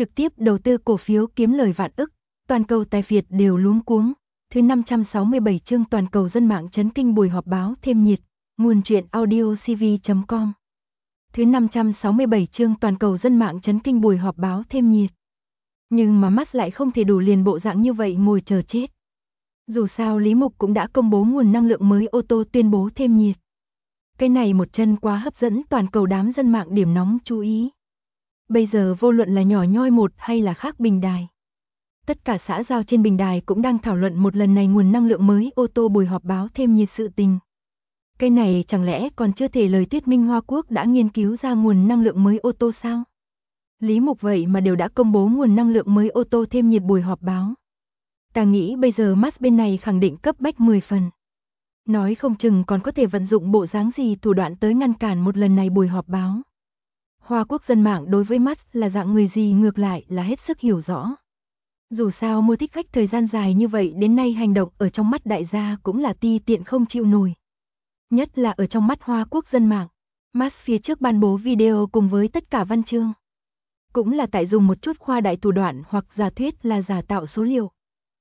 trực tiếp đầu tư cổ phiếu kiếm lời vạn ức, toàn cầu tài Việt đều luống cuống. Thứ 567 chương toàn cầu dân mạng chấn kinh buổi họp báo thêm nhiệt, nguồn truyện audiocv.com. Thứ 567 chương toàn cầu dân mạng chấn kinh buổi họp báo thêm nhiệt. Nhưng mà Musk lại không thể đủ liền bộ dạng như vậy ngồi chờ chết. Dù sao Lý Mục cũng đã công bố nguồn năng lượng mới ô tô tuyên bố thêm nhiệt. Cái này một chân quá hấp dẫn toàn cầu đám dân mạng điểm nóng chú ý. Bây giờ vô luận là nhỏ nhoi một hay là khác bình đài. Tất cả xã giao trên bình đài cũng đang thảo luận một lần này nguồn năng lượng mới ô tô buổi họp báo thêm nhiệt sự tình. Cái này chẳng lẽ còn chưa thể lời thuyết minh Hoa Quốc đã nghiên cứu ra nguồn năng lượng mới ô tô sao? Lý Mục vậy mà đều đã công bố nguồn năng lượng mới ô tô thêm nhiệt buổi họp báo. Ta nghĩ bây giờ Musk bên này khẳng định cấp bách 10 phần. Nói không chừng còn có thể vận dụng bộ dáng gì thủ đoạn tới ngăn cản một lần này buổi họp báo. Hoa Quốc dân mạng đối với Musk là dạng người gì ngược lại là hết sức hiểu rõ. Dù sao mua thích khách thời gian dài như vậy đến nay hành động ở trong mắt đại gia cũng là ti tiện không chịu nổi. Nhất là ở trong mắt Hoa Quốc dân mạng, Musk phía trước ban bố video cùng với tất cả văn chương. Cũng là tại dùng một chút khoa đại thủ đoạn hoặc giả thuyết là giả tạo số liệu.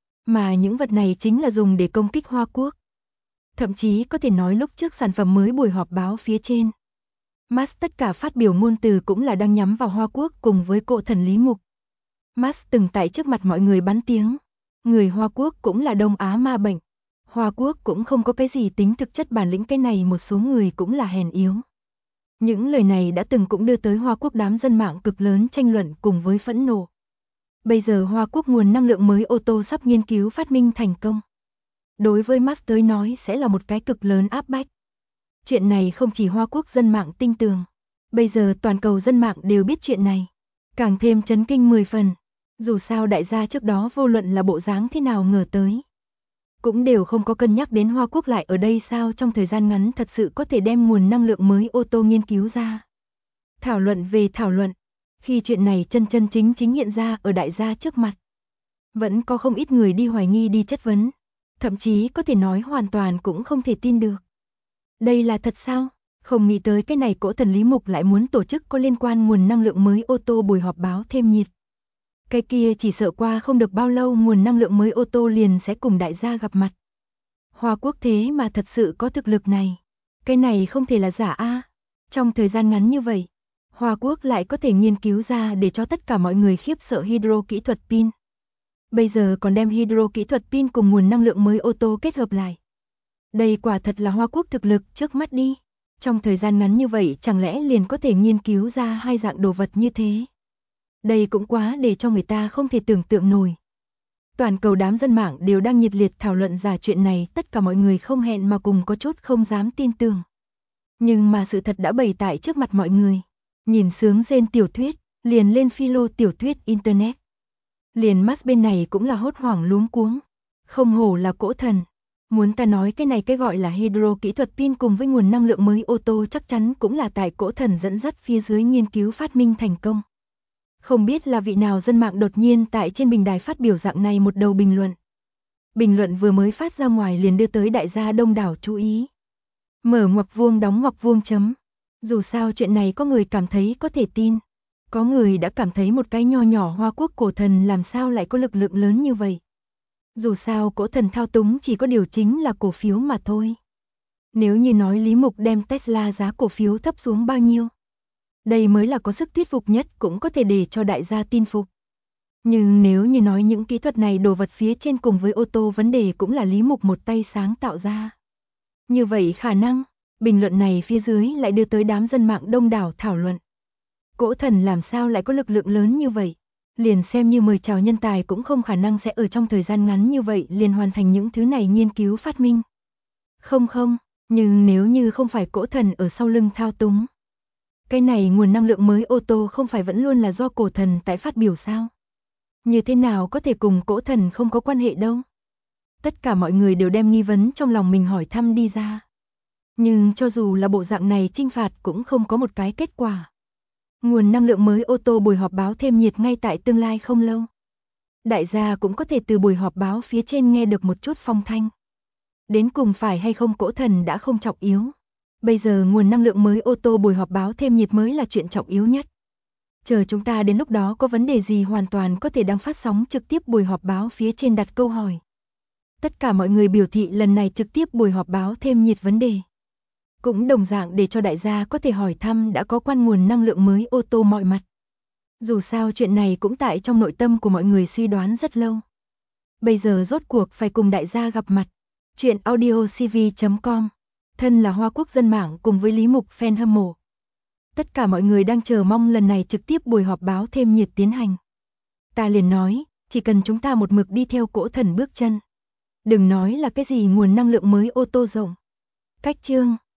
Mà những vật này chính là dùng để công kích Hoa Quốc. Thậm chí có thể nói lúc trước sản phẩm mới buổi họp báo phía trên. Musk tất cả phát biểu ngôn từ cũng là đang nhắm vào Hoa Quốc cùng với cộ thần Lý Mục. Musk từng tại trước mặt mọi người bắn tiếng. Người Hoa Quốc cũng là Đông Á ma bệnh. Hoa Quốc cũng không có cái gì tính thực chất bản lĩnh, cái này một số người cũng là hèn yếu. Những lời này đã từng cũng đưa tới Hoa Quốc đám dân mạng cực lớn tranh luận cùng với phẫn nộ. Bây giờ Hoa Quốc nguồn năng lượng mới ô tô sắp nghiên cứu phát minh thành công. Đối với Musk tới nói sẽ là một cái cực lớn áp bách. Chuyện này không chỉ Hoa Quốc dân mạng tin tưởng. Bây giờ toàn cầu dân mạng đều biết chuyện này. Càng thêm chấn kinh 10 phần. Dù sao đại gia trước đó vô luận là bộ dáng thế nào ngờ tới. Cũng đều không có cân nhắc đến Hoa Quốc lại ở đây sao trong thời gian ngắn thật sự có thể đem nguồn năng lượng mới ô tô nghiên cứu ra. Thảo luận về thảo luận. Khi chuyện này chân chính hiện ra ở đại gia trước mặt. Vẫn có không ít người đi hoài nghi đi chất vấn. Thậm chí có thể nói hoàn toàn cũng không thể tin được. Đây là thật sao? Không nghĩ tới cái này cỗ thần Lý Mục lại muốn tổ chức có liên quan nguồn năng lượng mới ô tô buổi họp báo thêm nhiệt. Cái kia chỉ sợ qua không được bao lâu nguồn năng lượng mới ô tô liền sẽ cùng đại gia gặp mặt. Hoa Quốc thế mà thật sự có thực lực này. Cái này không thể là giả a. Trong thời gian ngắn như vậy, Hoa Quốc lại có thể nghiên cứu ra để cho tất cả mọi người khiếp sợ hydro kỹ thuật pin. Bây giờ còn đem hydro kỹ thuật pin cùng nguồn năng lượng mới ô tô kết hợp lại. Đây quả thật là Hoa Quốc thực lực trước mắt đi. Trong thời gian ngắn như vậy chẳng lẽ liền có thể nghiên cứu ra hai dạng đồ vật như thế. Đây cũng quá để cho người ta không thể tưởng tượng nổi. Toàn cầu đám dân mạng đều đang nhiệt liệt thảo luận giả chuyện này, tất cả mọi người không hẹn mà cùng có chút không dám tin tưởng. Nhưng mà sự thật đã bày tại trước mặt mọi người. Nhìn sướng rên tiểu thuyết, liền lên philo tiểu thuyết internet. Liền Musk bên này cũng là hốt hoảng luống cuống. Không hổ là cỗ thần. Muốn ta nói cái này cái gọi là hydro kỹ thuật pin cùng với nguồn năng lượng mới ô tô chắc chắn cũng là tại cỗ thần dẫn dắt phía dưới nghiên cứu phát minh thành công. Không biết là vị nào dân mạng đột nhiên tại trên bình đài phát biểu dạng này một đầu bình luận. Bình luận vừa mới phát ra ngoài liền đưa tới đại gia đông đảo chú ý. Mở ngoặc vuông đóng ngoặc vuông chấm. Dù sao chuyện này có người cảm thấy có thể tin. Có người đã cảm thấy một cái nho nhỏ Hoa Quốc cổ thần làm sao lại có lực lượng lớn như vậy. Dù sao cổ thần thao túng chỉ có điều chính là cổ phiếu mà thôi. Nếu như nói Lý Mục đem Tesla giá cổ phiếu thấp xuống bao nhiêu. Đây mới là có sức thuyết phục nhất cũng có thể để cho đại gia tin phục. Nhưng nếu như nói những kỹ thuật này đồ vật phía trên cùng với ô tô vấn đề cũng là Lý Mục một tay sáng tạo ra. Như vậy khả năng, bình luận này phía dưới lại đưa tới đám dân mạng đông đảo thảo luận. Cỗ thần làm sao lại có lực lượng lớn như vậy? Liền xem như mời chào nhân tài cũng không khả năng sẽ ở trong thời gian ngắn như vậy liền hoàn thành những thứ này nghiên cứu phát minh. Không, nhưng nếu như không phải cỗ thần ở sau lưng thao túng. Cái này nguồn năng lượng mới ô tô không phải vẫn luôn là do cổ thần tại phát biểu sao? Như thế nào có thể cùng cỗ thần không có quan hệ đâu? Tất cả mọi người đều đem nghi vấn trong lòng mình hỏi thăm đi ra. Nhưng cho dù là bộ dạng này trinh phạt cũng không có một cái kết quả. Nguồn năng lượng mới ô tô buổi họp báo thêm nhiệt ngay tại tương lai không lâu. Đại gia cũng có thể từ buổi họp báo phía trên nghe được một chút phong thanh. Đến cùng phải hay không cỗ thần đã không trọng yếu. Bây giờ nguồn năng lượng mới ô tô buổi họp báo thêm nhiệt mới là chuyện trọng yếu nhất. Chờ chúng ta đến lúc đó có vấn đề gì hoàn toàn có thể đăng phát sóng trực tiếp buổi họp báo phía trên đặt câu hỏi. Tất cả mọi người biểu thị lần này trực tiếp buổi họp báo thêm nhiệt vấn đề. Cũng đồng dạng để cho đại gia có thể hỏi thăm đã có quan nguồn năng lượng mới ô tô mọi mặt. Dù sao chuyện này cũng tại trong nội tâm của mọi người suy đoán rất lâu. Bây giờ rốt cuộc phải cùng đại gia gặp mặt. Chuyện audiocv.com. Thân là Hoa Quốc dân mạng cùng với Lý Mục fan hâm mộ. Tất cả mọi người đang chờ mong lần này trực tiếp buổi họp báo thêm nhiệt tiến hành. Ta liền nói, chỉ cần chúng ta một mực đi theo cỗ thần bước chân. Đừng nói là cái gì nguồn năng lượng mới ô tô rộng. Cách chương